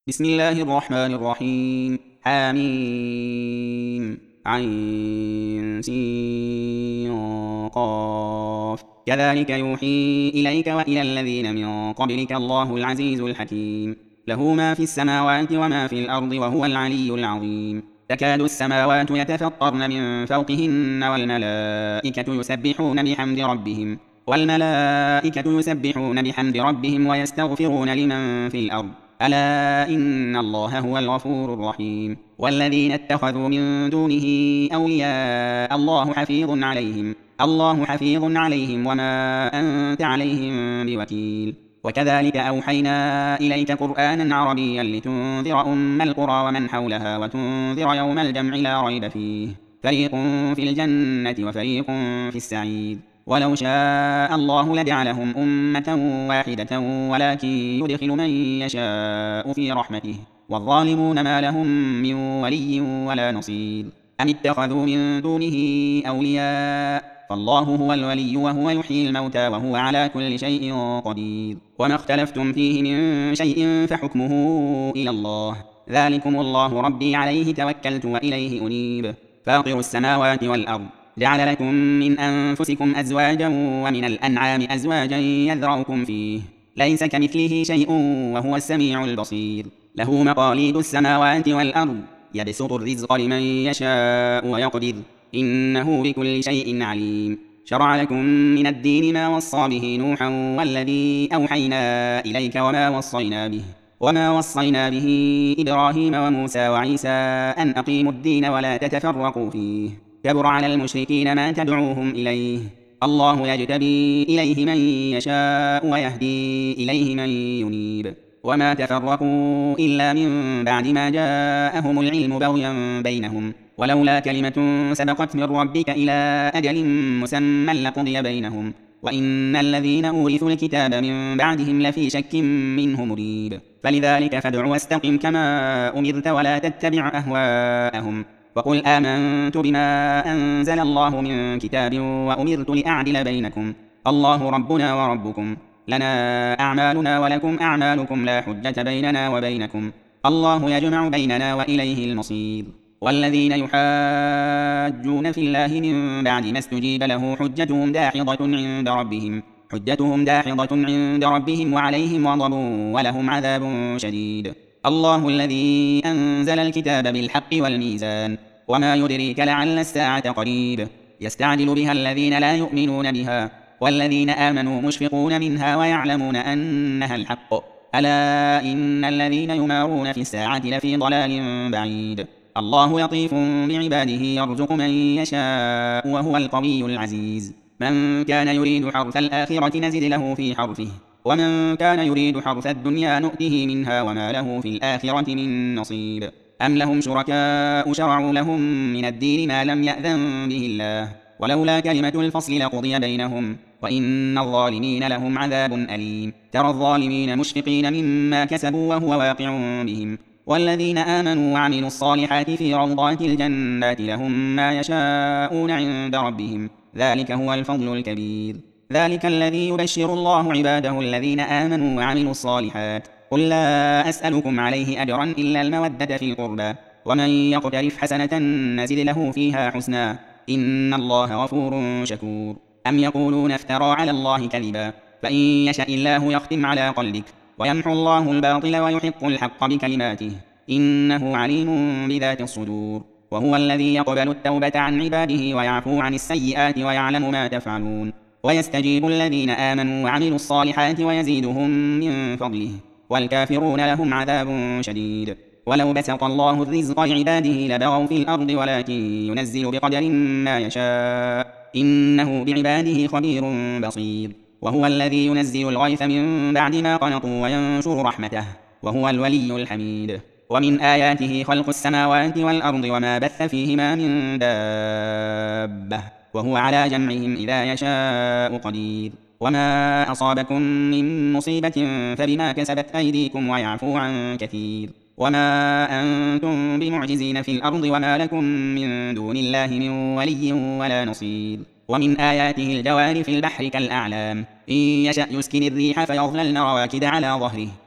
بسم الله الرحمن الرحيم. حميم عين سين قاف. كذلك يوحي إليك وإلى الذين من قبلك الله العزيز الحكيم. له ما في السماوات وما في الأرض وهو العلي العظيم. تكاد السماوات يتفطرن من فوقهن والملائكة يسبحون بحمد ربهم ويستغفرون لمن في الأرض. ألا إن الله هو الغفور الرحيم. والذين اتخذوا من دونه أولياء الله حفيظ عليهم وما أنت عليهم بوكيل. وكذلك أوحينا إليك قرآنا عربيا لتنذر أم القرى ومن حولها وتنذر يوم الجمع لا ريب فيه، فريق في الجنة وفريق في السعير. ولو شاء الله لجعلهم أمة واحدة ولكن يدخل من يشاء في رحمته، والظالمون ما لهم من ولي ولا نصير. أم اتخذوا من دونه أولياء فالله هو الولي وهو يحيي الموتى وهو على كل شيء قدير. وما اختلفتم فيه من شيء فحكمه إلى الله. ذلكم الله ربي عليه توكلت وإليه أنيب. فاطر السماوات والأرض جعل لكم من أنفسكم أزواجا ومن الأنعام أزواجا يذرأكم فيه، ليس كمثله شيء وهو السميع البصير. له مقاليد السماوات والأرض يبسط الرزق لمن يشاء ويقدر، إنه بكل شيء عليم. شرع لكم من الدين ما وصى به نوحا والذي أوحينا إليك وما وصينا به إبراهيم وموسى وعيسى أن أقيموا الدين ولا تتفرقوا فيه. كبر على المشركين ما تدعوهم إليه، الله يجتبي إليه من يشاء ويهدي إليه من ينيب. وما تفرقوا إلا من بعد ما جاءهم العلم بغيا بينهم، ولولا كلمة سبقت من ربك إلى أجل مسمى لقضي بينهم، وإن الذين أورثوا الكتاب من بعدهم لفي شك منه مريب. فلذلك فادع واستقم كما أمرت ولا تتبع أهواءهم، وقل آمنت بما أنزل الله من كتاب وأمرت لأعدل بينكم، الله ربنا وربكم، لنا أعمالنا ولكم أعمالكم لا حجة بيننا وبينكم، الله يجمع بيننا وإليه المصير. والذين يحاجون في الله من بعد ما استجيب له حجتهم داحضة عند ربهم وعليهم غضب ولهم عذاب شديد. الله الذي أنزل الكتاب بالحق والميزان، وما يدريك لعل الساعة قريب. يستعجل بها الذين لا يؤمنون بها، والذين آمنوا مشفقون منها ويعلمون أنها الحق. ألا إن الذين يمارون في الساعة لفي ضلال بعيد. الله لطيف بعباده يرزق من يشاء وهو القوي العزيز. من كان يريد حرث الآخرة نزد له في حرثه، ومن كان يريد حرث الدنيا نؤته منها وما له في الآخرة من نصيب. أم لهم شركاء شرعوا لهم من الدين ما لم يأذن به الله، ولولا كلمة الفصل لقضي بينهم، وإن الظالمين لهم عذاب أليم. ترى الظالمين مشفقين مما كسبوا وهو واقع بهم، والذين آمنوا وعملوا الصالحات في روضات الجنات لهم ما يشاءون عند ربهم، ذلك هو الفضل الكبير. ذلك الذي يبشر الله عباده الذين آمنوا وعملوا الصالحات. قل لا أسألكم عليه أجرا إلا المودة في القربى، ومن يقترف حسنة نزد له فيها حسنا، إن الله غفور شكور. أم يقولون افترى على الله كذبا، فإن يشأ الله يختم على قلبك ويمحو الله الباطل ويحق الحق بكلماته، إنه عليم بذات الصدور. وهو الذي يقبل التوبة عن عباده ويعفو عن السيئات ويعلم ما تفعلون، ويستجيب الذين آمنوا وعملوا الصالحات ويزيدهم من فضله، والكافرون لهم عذاب شديد. ولو بسط الله الرزق لعباده لبغوا في الأرض ولكن ينزل بقدر ما يشاء، إنه بعباده خبير بصير. وهو الذي ينزل الغيث من بعد ما قنطوا وينشر رحمته، وهو الولي الحميد. ومن آياته خلق السماوات والأرض وما بث فيهما من دابة، وهو على جمعهم إذا يشاء قدير. وما أصابكم من مصيبة فبما كسبت أيديكم ويعفو عن كثير. وما أنتم بمعجزين في الأرض وما لكم من دون الله من ولي ولا نصير. ومن آياته الجوار في البحر كالأعلام، إن يشأ يسكن الريح فيظللن رواكد على ظهره،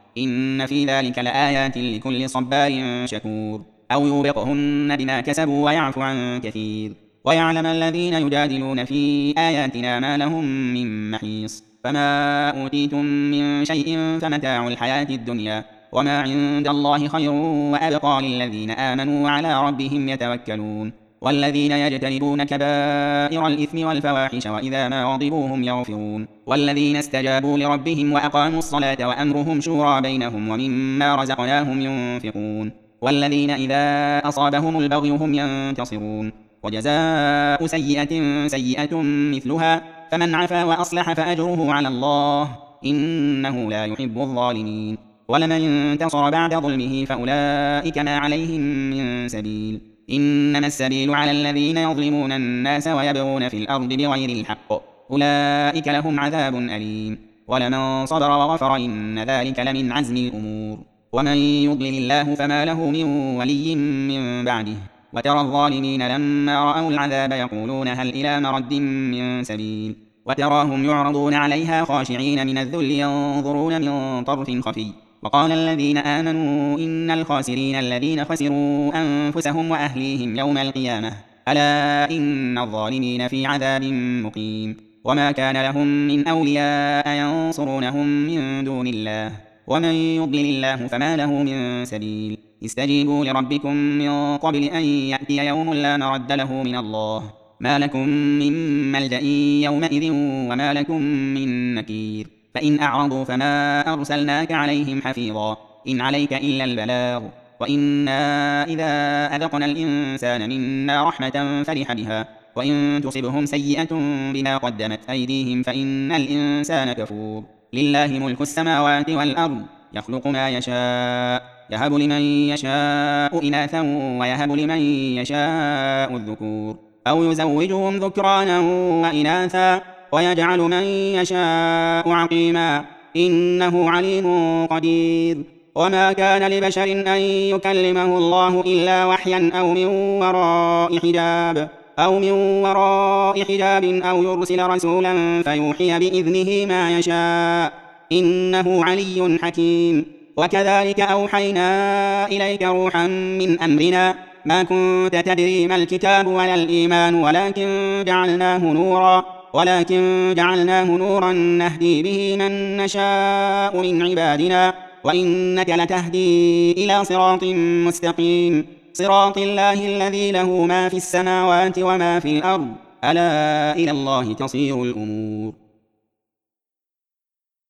إن في ذلك لآيات لكل صبار شكور أو يوبقهن بما كسبوا ويعفو عن كثير ويعلم الذين يجادلون في آياتنا ما لهم من محيص فما أوتيتم من شيء فمتاع الحياة الدنيا وما عند الله خير وأبقى للذين آمنوا وعلى ربهم يتوكلون والذين يجتنبون كبائر الإثم والفواحش وإذا ما غضبوا هم يغفرون والذين استجابوا لربهم وأقاموا الصلاة وأمرهم شورى بينهم ومما رزقناهم ينفقون والذين إذا أصابهم البغي هم ينتصرون وجزاء سيئة سيئة مثلها فمن عفا وأصلح فأجره على الله إنه لا يحب الظالمين ولمن انتصر بعد ظلمه فأولئك ما عليهم من سبيل إنما السبيل على الذين يظلمون الناس ويبغون في الأرض بغير الحق أولئك لهم عذاب أليم ولمن صبر وغفر إن ذلك لمن عزم الأمور ومن يضلل الله فما له من ولي من بعده وترى الظالمين لما رأوا العذاب يقولون هل إلى مرد من سبيل وتراهم يعرضون عليها خاشعين من الذل ينظرون من طرف خفي وقال الذين آمنوا إن الخاسرين الذين خسروا أنفسهم وأهليهم يوم القيامة ألا إن الظالمين في عذاب مقيم وما كان لهم من أولياء ينصرونهم من دون الله ومن يضلل الله فما له من سبيل استجيبوا لربكم من قبل أن يأتي يوم لا مرد له من الله ما لكم من ملجأ يومئذ وما لكم من نكير فإن أعرضوا فما أرسلناك عليهم حفيظا إن عليك إلا البلاغ وإنا إذا أذقنا الإنسان منا رحمة فرح بها وإن تصبهم سيئة بما قدمت أيديهم فإن الإنسان كفور لله ملك السماوات والأرض يخلق ما يشاء يهب لمن يشاء إناثا ويهب لمن يشاء الذكور أو يزوجهم ذكرانا وإناثا ويجعل من يشاء عقيما إنه عليم قدير وما كان لبشر أن يكلمه الله إلا وحيا أو من وراء حجاب أو يرسل رسولا فيوحي بإذنه ما يشاء إنه علي حكيم وكذلك أوحينا إليك روحا من أمرنا ما كنت تدري ما الكتاب ولا الإيمان ولكن جعلناه نورا نهدي به من نشاء من عبادنا وإنك لتهدي إلى صراط مستقيم صراط الله الذي له ما في السماوات وما في الأرض ألا إلى الله تصير الأمور